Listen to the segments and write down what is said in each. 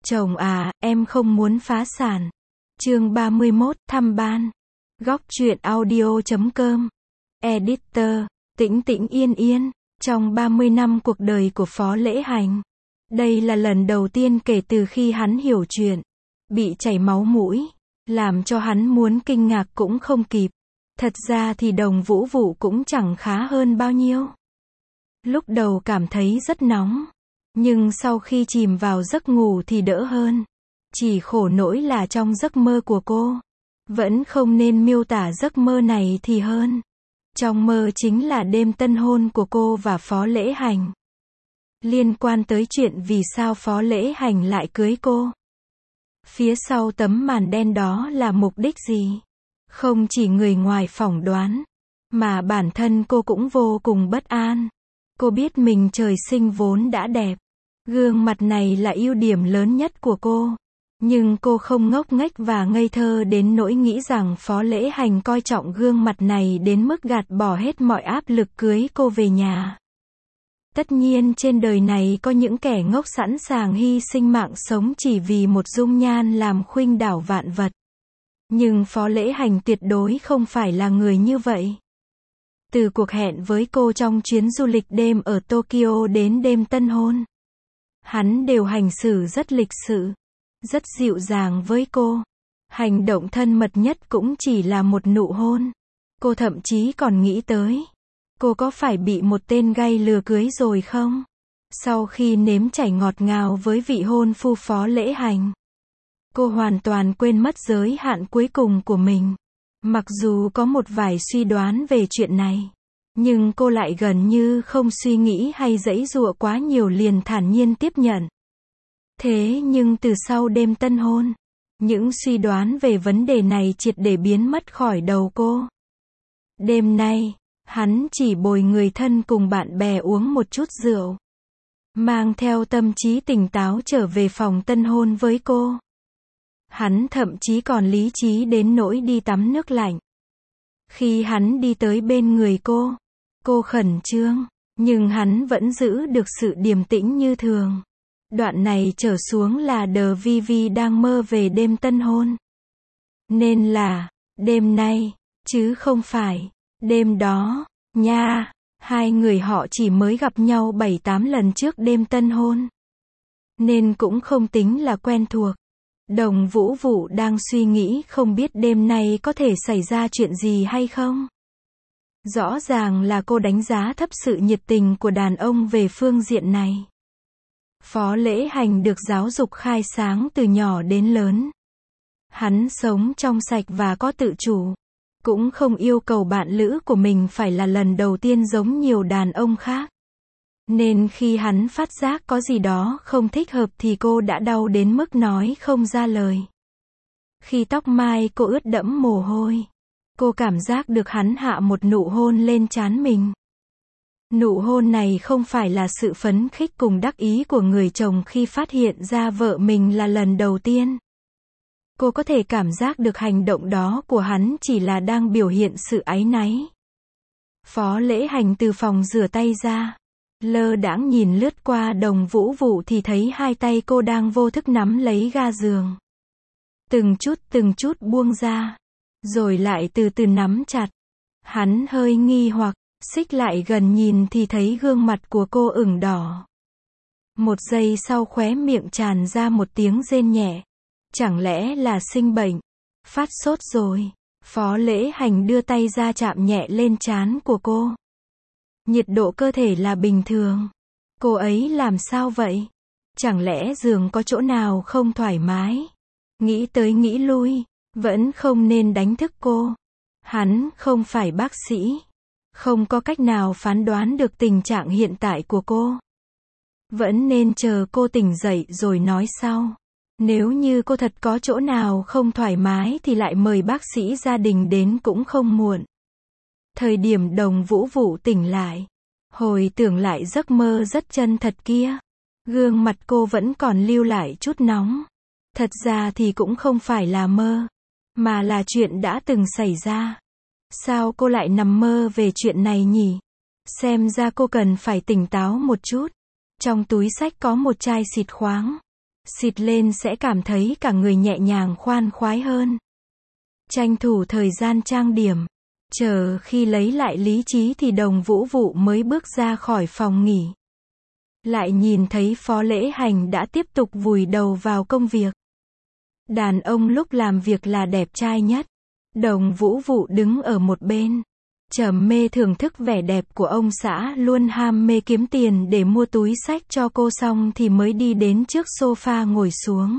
Chồng à, em không muốn phá sản. Chương 31, thăm ban. Góc truyện audio.com. Editor, Tĩnh Tĩnh Yên Yên. Trong 30 năm cuộc đời của Phó Lễ Hành, đây là lần đầu tiên kể từ khi hắn hiểu chuyện, bị chảy máu mũi, làm cho hắn muốn kinh ngạc cũng không kịp. Thật ra thì Đồng Vũ Vụ cũng chẳng khá hơn bao nhiêu. Lúc đầu cảm thấy rất nóng, nhưng sau khi chìm vào giấc ngủ thì đỡ hơn. Chỉ khổ nỗi là trong giấc mơ của cô, vẫn không nên miêu tả giấc mơ này thì hơn. Trong mơ chính là đêm tân hôn của cô và Phó Lễ Hành. Liên quan tới chuyện vì sao Phó Lễ Hành lại cưới cô. Phía sau tấm màn đen đó là mục đích gì? Không chỉ người ngoài phỏng đoán, mà bản thân cô cũng vô cùng bất an. Cô biết mình trời sinh vốn đã đẹp. Gương mặt này là ưu điểm lớn nhất của cô. Nhưng cô không ngốc nghếch và ngây thơ đến nỗi nghĩ rằng Phó Lễ Hành coi trọng gương mặt này đến mức gạt bỏ hết mọi áp lực cưới cô về nhà. Tất nhiên trên đời này có những kẻ ngốc sẵn sàng hy sinh mạng sống chỉ vì một dung nhan làm khuynh đảo vạn vật. Nhưng Phó Lễ Hành tuyệt đối không phải là người như vậy. Từ cuộc hẹn với cô trong chuyến du lịch đêm ở Tokyo đến đêm tân hôn, hắn đều hành xử rất lịch sự, rất dịu dàng với cô. Hành động thân mật nhất cũng chỉ là một nụ hôn. Cô thậm chí còn nghĩ tới, cô có phải bị một tên gay lừa cưới rồi không? Sau khi nếm trải ngọt ngào với vị hôn phu Phó Lễ Hành, cô hoàn toàn quên mất giới hạn cuối cùng của mình. Mặc dù có một vài suy đoán về chuyện này, nhưng cô lại gần như không suy nghĩ hay giãy giụa quá nhiều, liền thản nhiên tiếp nhận. Thế nhưng từ sau đêm tân hôn, những suy đoán về vấn đề này triệt để biến mất khỏi đầu cô. Đêm nay, hắn chỉ bồi người thân cùng bạn bè uống một chút rượu, mang theo tâm trí tỉnh táo trở về phòng tân hôn với cô. Hắn thậm chí còn lý trí đến nỗi đi tắm nước lạnh. Khi hắn đi tới bên người cô khẩn trương, nhưng hắn vẫn giữ được sự điềm tĩnh như thường. Đoạn này trở xuống là DVV đang mơ về đêm tân hôn. Nên là, đêm nay, chứ không phải, đêm đó, nha. Hai người họ chỉ mới gặp nhau 7-8 lần trước đêm tân hôn, nên cũng không tính là quen thuộc. Đồng Vũ Vụ đang suy nghĩ không biết đêm nay có thể xảy ra chuyện gì hay không. Rõ ràng là cô đánh giá thấp sự nhiệt tình của đàn ông về phương diện này. Phó Lễ Hành được giáo dục khai sáng từ nhỏ đến lớn. Hắn sống trong sạch và có tự chủ. Cũng không yêu cầu bạn lữ của mình phải là lần đầu tiên giống nhiều đàn ông khác. Nên khi hắn phát giác có gì đó không thích hợp thì cô đã đau đến mức nói không ra lời. Khi tóc mai cô ướt đẫm mồ hôi, cô cảm giác được hắn hạ một nụ hôn lên trán mình. Nụ hôn này không phải là sự phấn khích cùng đắc ý của người chồng khi phát hiện ra vợ mình là lần đầu tiên. Cô có thể cảm giác được hành động đó của hắn chỉ là đang biểu hiện sự áy náy. Phó Lễ Hành từ phòng rửa tay ra, lơ đãng nhìn lướt qua Đồng Vũ Vụ thì thấy hai tay cô đang vô thức nắm lấy ga giường. Từng chút buông ra, rồi lại từ từ nắm chặt. Hắn hơi nghi hoặc, xích lại gần nhìn thì thấy gương mặt của cô ửng đỏ. Một giây sau khóe miệng tràn ra một tiếng rên nhẹ. Chẳng lẽ là sinh bệnh, phát sốt rồi? Phó Lễ Hành đưa tay ra chạm nhẹ lên trán của cô. Nhiệt độ cơ thể là bình thường. Cô ấy làm sao vậy? Chẳng lẽ giường có chỗ nào không thoải mái? Nghĩ tới nghĩ lui, vẫn không nên đánh thức cô. Hắn không phải bác sĩ, không có cách nào phán đoán được tình trạng hiện tại của cô. Vẫn nên chờ cô tỉnh dậy rồi nói sau. Nếu như cô thật có chỗ nào không thoải mái thì lại mời bác sĩ gia đình đến cũng không muộn. Thời điểm Đồng Vũ Vụ tỉnh lại, hồi tưởng lại giấc mơ rất chân thật kia, gương mặt cô vẫn còn lưu lại chút nóng. Thật ra thì cũng không phải là mơ, mà là chuyện đã từng xảy ra. Sao cô lại nằm mơ về chuyện này nhỉ? Xem ra cô cần phải tỉnh táo một chút. Trong túi xách có một chai xịt khoáng. xịt lên sẽ cảm thấy cả người nhẹ nhàng khoan khoái hơn. Tranh thủ thời gian trang điểm. Chờ khi lấy lại lý trí thì Đồng Vũ Vụ mới bước ra khỏi phòng nghỉ. Lại nhìn thấy Phó Lễ Hành đã tiếp tục vùi đầu vào công việc. Đàn ông lúc làm việc là đẹp trai nhất. Đồng Vũ Vụ đứng ở một bên, trầm mê thưởng thức vẻ đẹp của ông xã luôn ham mê kiếm tiền để mua túi xách cho cô, xong thì mới đi đến trước sofa ngồi xuống.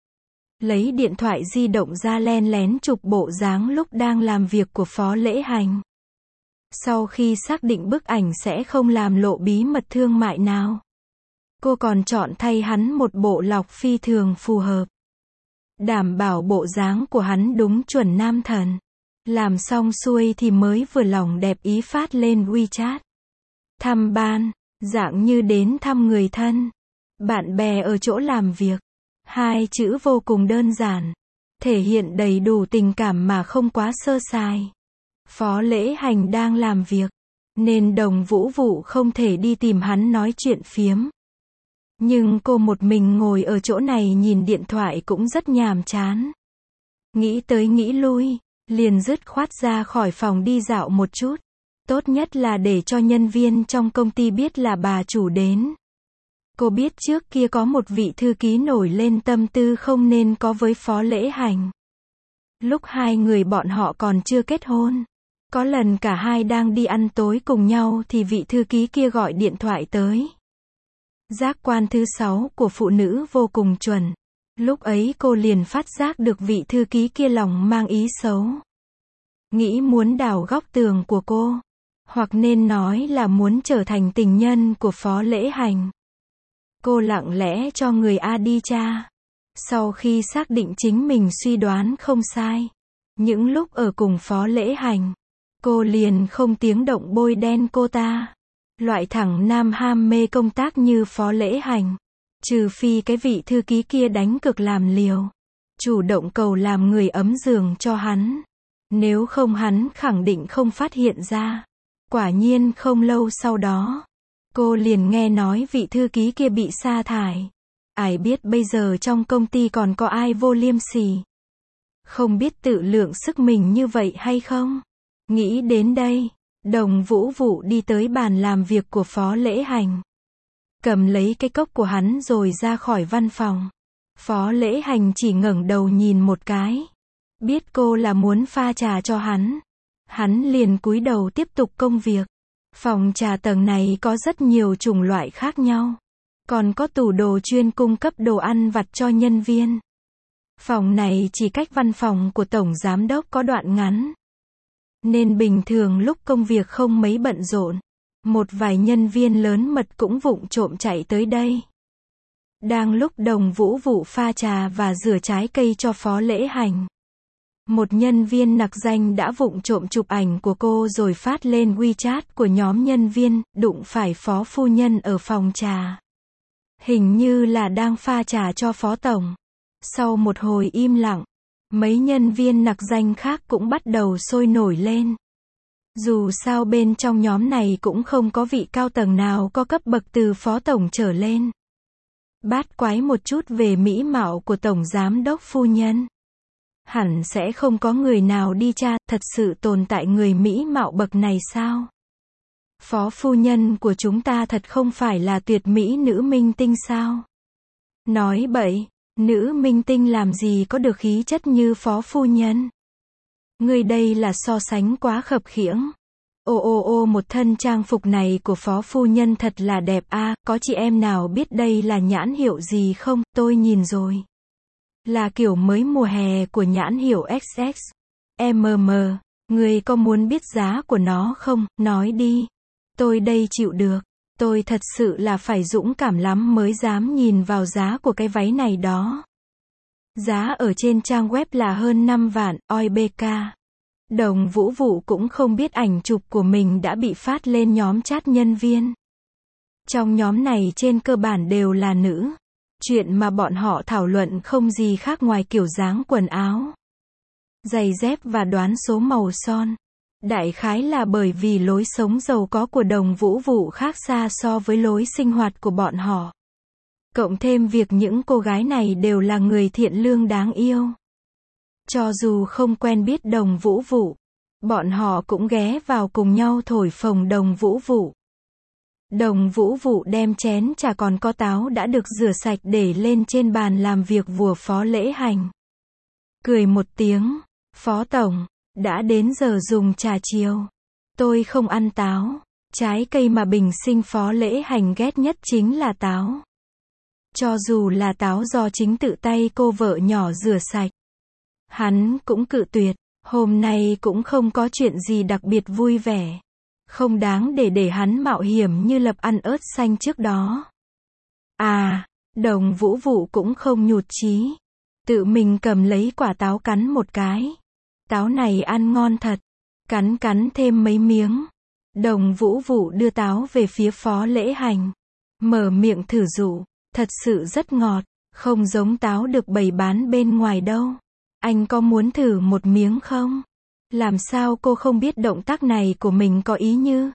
Lấy điện thoại di động ra len lén chụp bộ dáng lúc đang làm việc của Phó Lễ Hành. Sau khi xác định bức ảnh sẽ không làm lộ bí mật thương mại nào, cô còn chọn thay hắn một bộ lọc phi thường phù hợp. Đảm bảo bộ dáng của hắn đúng chuẩn nam thần. Làm xong xuôi thì mới vừa lòng đẹp ý phát lên WeChat. Thăm ban, dạng như đến thăm người thân, bạn bè ở chỗ làm việc. Hai chữ vô cùng đơn giản, thể hiện đầy đủ tình cảm mà không quá sơ sài. Phó Lễ Hành đang làm việc, nên Đồng Vũ Vụ không thể đi tìm hắn nói chuyện phiếm. Nhưng cô một mình ngồi ở chỗ này nhìn điện thoại cũng rất nhàm chán. Nghĩ tới nghĩ lui, liền dứt khoát ra khỏi phòng đi dạo một chút. Tốt nhất là để cho nhân viên trong công ty biết là bà chủ đến. Cô biết trước kia có một vị thư ký nổi lên tâm tư không nên có với Phó Lễ Hành. Lúc hai người bọn họ còn chưa kết hôn, có lần cả hai đang đi ăn tối cùng nhau thì vị thư ký kia gọi điện thoại tới. Giác quan thứ 6 của phụ nữ vô cùng chuẩn. Lúc ấy cô liền phát giác được vị thư ký kia lòng mang ý xấu. Nghĩ muốn đào góc tường của cô. Hoặc nên nói là muốn trở thành tình nhân của Phó Lễ Hành. Cô lặng lẽ cho người A đi tra. Sau khi xác định chính mình suy đoán không sai, những lúc ở cùng Phó Lễ Hành, cô liền không tiếng động bôi đen cô ta. Loại thẳng nam ham mê công tác như Phó Lễ Hành, trừ phi cái vị thư ký kia đánh cực làm liều, chủ động cầu làm người ấm giường cho hắn. Nếu không hắn khẳng định không phát hiện ra. Quả nhiên không lâu sau đó, cô liền nghe nói vị thư ký kia bị sa thải. Ai biết bây giờ trong công ty còn có ai vô liêm sỉ, không biết tự lượng sức mình như vậy hay không? Nghĩ đến đây, Đồng Vũ Vụ đi tới bàn làm việc của Phó Lễ Hành. Cầm lấy cái cốc của hắn rồi ra khỏi văn phòng. Phó Lễ Hành chỉ ngẩng đầu nhìn một cái. Biết cô là muốn pha trà cho hắn. Hắn liền cúi đầu tiếp tục công việc. Phòng trà tầng này có rất nhiều chủng loại khác nhau. Còn có tủ đồ chuyên cung cấp đồ ăn vặt cho nhân viên. Phòng này chỉ cách văn phòng của Tổng Giám đốc có đoạn ngắn. Nên bình thường lúc công việc không mấy bận rộn, một vài nhân viên lớn mật cũng vụng trộm chạy tới đây. Đang lúc Đồng Vũ Vụ pha trà và rửa trái cây cho Phó Lễ Hành, một nhân viên nặc danh đã vụng trộm chụp ảnh của cô rồi phát lên WeChat của nhóm nhân viên, đụng phải Phó Phu Nhân ở phòng trà. Hình như là đang pha trà cho Phó Tổng. Sau một hồi im lặng, mấy nhân viên nặc danh khác cũng bắt đầu sôi nổi lên. Dù sao bên trong nhóm này cũng không có vị cao tầng nào có cấp bậc từ Phó Tổng trở lên. Bát quái một chút về mỹ mạo của Tổng Giám đốc Phu Nhân. Hẳn sẽ không có người nào đi tra, thật sự tồn tại người mỹ mạo bậc này sao? Phó Phu Nhân của chúng ta thật không phải là tuyệt mỹ nữ minh tinh sao? Nói bậy, nữ minh tinh làm gì có được khí chất như Phó Phu Nhân? Người đây là so sánh quá khập khiễng. Ô, một thân trang phục này của Phó Phu Nhân thật là đẹp a, có chị em nào biết đây là nhãn hiệu gì không? Tôi nhìn rồi. Là kiểu mới mùa hè của nhãn hiệu XX. Người có muốn biết giá của nó không? Nói đi. Tôi đây chịu được. Tôi thật sự là phải dũng cảm lắm mới dám nhìn vào giá của cái váy này đó. Giá ở trên trang web là hơn 5 vạn, oi BK. Đồng Vũ Vụ cũng không biết ảnh chụp của mình đã bị phát lên nhóm chat nhân viên. Trong nhóm này trên cơ bản đều là nữ. Chuyện mà bọn họ thảo luận không gì khác ngoài kiểu dáng quần áo, giày dép và đoán số màu son. Đại khái là bởi vì lối sống giàu có của Đồng Vũ Vụ khác xa so với lối sinh hoạt của bọn họ. Cộng thêm việc những cô gái này đều là người thiện lương đáng yêu. Cho dù không quen biết Đồng Vũ Vụ, bọn họ cũng ghé vào cùng nhau thổi phồng Đồng Vũ Vụ. Đồng Vũ Vụ đem chén trà còn có táo đã được rửa sạch để lên trên bàn làm việc của Phó Lễ Hành. Cười một tiếng, Phó Tổng, đã đến giờ dùng trà chiều. Tôi không ăn táo. Trái cây mà bình sinh Phó Lễ Hành ghét nhất chính là táo. Cho dù là táo do chính tự tay cô vợ nhỏ rửa sạch, hắn cũng cự tuyệt. Hôm nay cũng không có chuyện gì đặc biệt vui vẻ. Không đáng để hắn mạo hiểm như Lập ăn ớt xanh trước đó. À, Đồng Vũ Vụ cũng không nhụt chí. Tự mình cầm lấy quả táo cắn một cái. Táo này ăn ngon thật. Cắn thêm mấy miếng. Đồng Vũ Vụ đưa táo về phía Phó Lễ Hành. Mở miệng thử dụ. Thật sự rất ngọt. Không giống táo được bày bán bên ngoài đâu. Anh có muốn thử một miếng không? Làm sao cô không biết động tác này của mình có ý như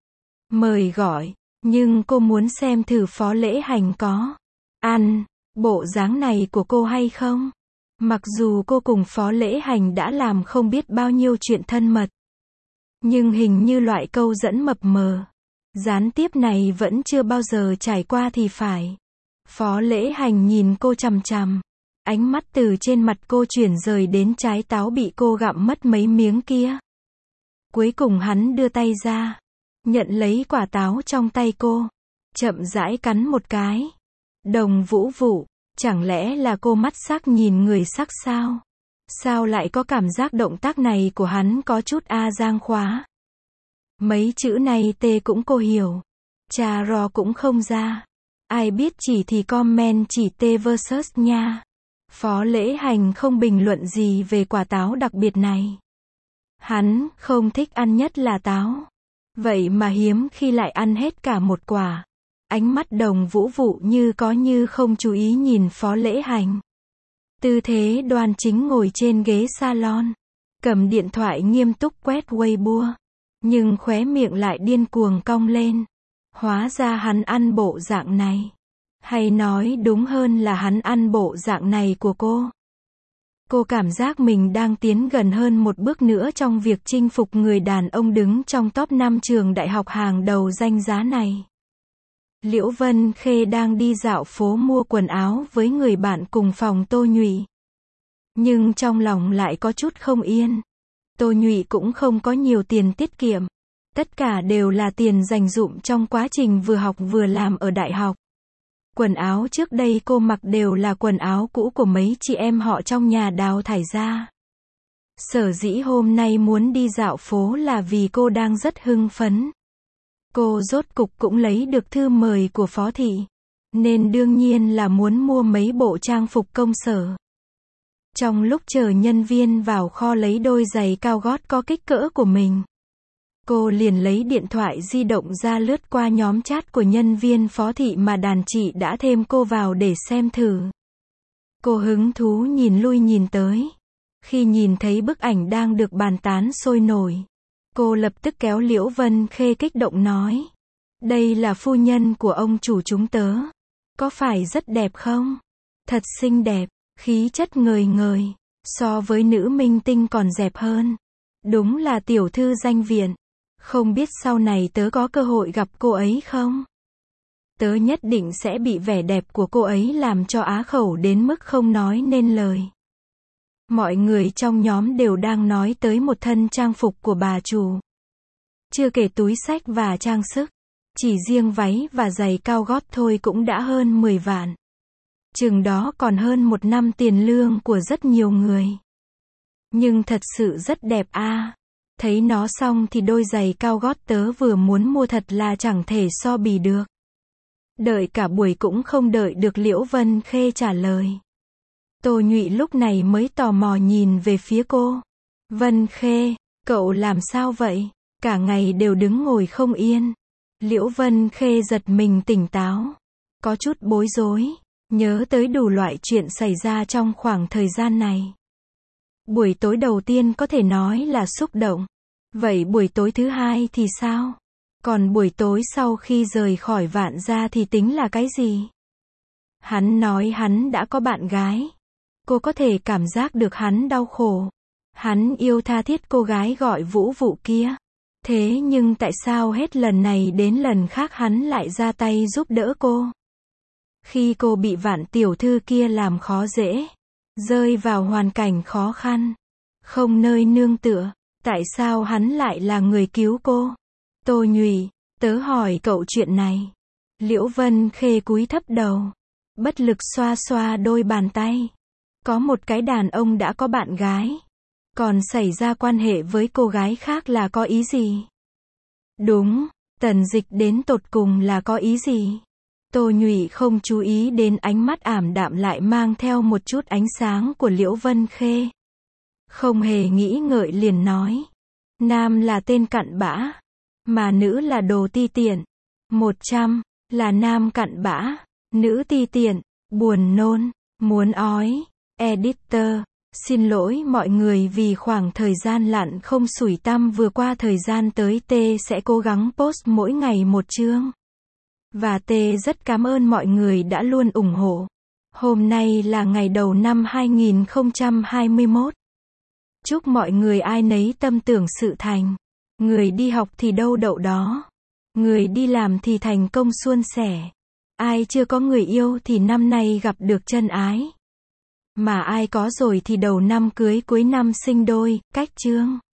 mời gọi. Nhưng cô muốn xem thử Phó Lễ Hành có ăn bộ dáng này của cô hay không. Mặc dù cô cùng Phó Lễ Hành đã làm không biết bao nhiêu chuyện thân mật, nhưng hình như loại câu dẫn mập mờ, gián tiếp này vẫn chưa bao giờ trải qua thì phải. Phó Lễ Hành nhìn cô chằm chằm. Ánh mắt từ trên mặt cô chuyển rời đến trái táo bị cô gặm mất mấy miếng kia. Cuối cùng hắn đưa tay ra, nhận lấy quả táo trong tay cô, chậm rãi cắn một cái. Đồng Vũ Vụ, chẳng lẽ là cô mắt sắc nhìn người sắc sao? Sao lại có cảm giác động tác này của hắn có chút giang khóa? Mấy chữ này tê cũng cô hiểu, cha rò cũng không ra. Ai biết chỉ thì comment chỉ tê versus nha. Phó Lễ Hành không bình luận gì về quả táo đặc biệt này. Hắn không thích ăn nhất là táo. Vậy mà hiếm khi lại ăn hết cả một quả. Ánh mắt Đồng Vũ Vụ như có như không chú ý nhìn Phó Lễ Hành. Tư thế đoan chính ngồi trên ghế salon. Cầm điện thoại nghiêm túc quét Weibo. Nhưng khóe miệng lại điên cuồng cong lên. Hóa ra hắn ăn bộ dạng này. Hay nói đúng hơn là hắn ăn bộ dạng này của cô. Cô cảm giác mình đang tiến gần hơn một bước nữa trong việc chinh phục người đàn ông đứng trong top 5 trường đại học hàng đầu danh giá này. Liễu Vân Khê đang đi dạo phố mua quần áo với người bạn cùng phòng Tô Nhụy. Nhưng trong lòng lại có chút không yên. Tô Nhụy cũng không có nhiều tiền tiết kiệm. Tất cả đều là tiền dành dụm trong quá trình vừa học vừa làm ở đại học. Quần áo trước đây cô mặc đều là quần áo cũ của mấy chị em họ trong nhà đào thải ra. Sở dĩ hôm nay muốn đi dạo phố là vì cô đang rất hưng phấn. Cô rốt cục cũng lấy được thư mời của Phó Thị. Nên đương nhiên là muốn mua mấy bộ trang phục công sở. Trong lúc chờ nhân viên vào kho lấy đôi giày cao gót có kích cỡ của mình, cô liền lấy điện thoại di động ra lướt qua nhóm chat của nhân viên Phó Thị mà đàn chị đã thêm cô vào để xem thử. Cô hứng thú nhìn lui nhìn tới. Khi nhìn thấy bức ảnh đang được bàn tán sôi nổi, cô lập tức kéo Liễu Vân Khê kích động nói. Đây là phu nhân của ông chủ chúng tớ. Có phải rất đẹp không? Thật xinh đẹp, khí chất ngời ngời. So với nữ minh tinh còn đẹp hơn. Đúng là tiểu thư danh viện. Không biết sau này tớ có cơ hội gặp cô ấy không? Tớ nhất định sẽ bị vẻ đẹp của cô ấy làm cho á khẩu đến mức không nói nên lời. Mọi người trong nhóm đều đang nói tới một thân trang phục của bà chủ. Chưa kể túi xách và trang sức. Chỉ riêng váy và giày cao gót thôi cũng đã hơn 10 vạn. Chừng đó còn hơn một năm tiền lương của rất nhiều người. Nhưng thật sự rất đẹp a. Thấy nó xong thì đôi giày cao gót tớ vừa muốn mua thật là chẳng thể so bì được. Đợi cả buổi cũng không đợi được Liễu Vân Khê trả lời. Tô Nhụy lúc này mới tò mò nhìn về phía cô. Vân Khê, cậu làm sao vậy? Cả ngày đều đứng ngồi không yên. Liễu Vân Khê giật mình tỉnh táo. Có chút bối rối. Nhớ tới đủ loại chuyện xảy ra trong khoảng thời gian này. Buổi tối đầu tiên có thể nói là xúc động. Vậy buổi tối thứ hai thì sao? Còn buổi tối sau khi rời khỏi Vạn Gia thì tính là cái gì? Hắn nói hắn đã có bạn gái. Cô có thể cảm giác được hắn đau khổ. Hắn yêu tha thiết cô gái gọi Vũ Vụ kia. Thế nhưng tại sao hết lần này đến lần khác hắn lại ra tay giúp đỡ cô? Khi cô bị Vạn tiểu thư kia làm khó dễ, rơi vào hoàn cảnh khó khăn, không nơi nương tựa, tại sao hắn lại là người cứu cô? Tô Nhụy, tớ hỏi cậu chuyện này. Liễu Vân Khê cúi thấp đầu, bất lực xoa xoa đôi bàn tay. Có một cái đàn ông đã có bạn gái, còn xảy ra quan hệ với cô gái khác là có ý gì? Đúng, Tần Dịch đến tột cùng là có ý gì? Tô Nhụy không chú ý đến ánh mắt ảm đạm lại mang theo một chút ánh sáng của Liễu Vân Khê. Không hề nghĩ ngợi liền nói. Nam là tên cặn bã, mà nữ là đồ ti tiện. 100, là nam cặn bã, nữ ti tiện, buồn nôn, muốn ói. Editor, xin lỗi mọi người vì khoảng thời gian lặn không sủi tăm vừa qua, thời gian tới T sẽ cố gắng post mỗi ngày một chương. Và T rất cảm ơn mọi người đã luôn ủng hộ. Hôm nay là ngày đầu năm 2021. Chúc mọi người ai nấy tâm tưởng sự thành. Người đi học thì đâu đậu đó. Người đi làm thì thành công suôn sẻ. Ai chưa có người yêu thì năm nay gặp được chân ái. Mà ai có rồi thì đầu năm cưới cuối năm sinh đôi, cách chương.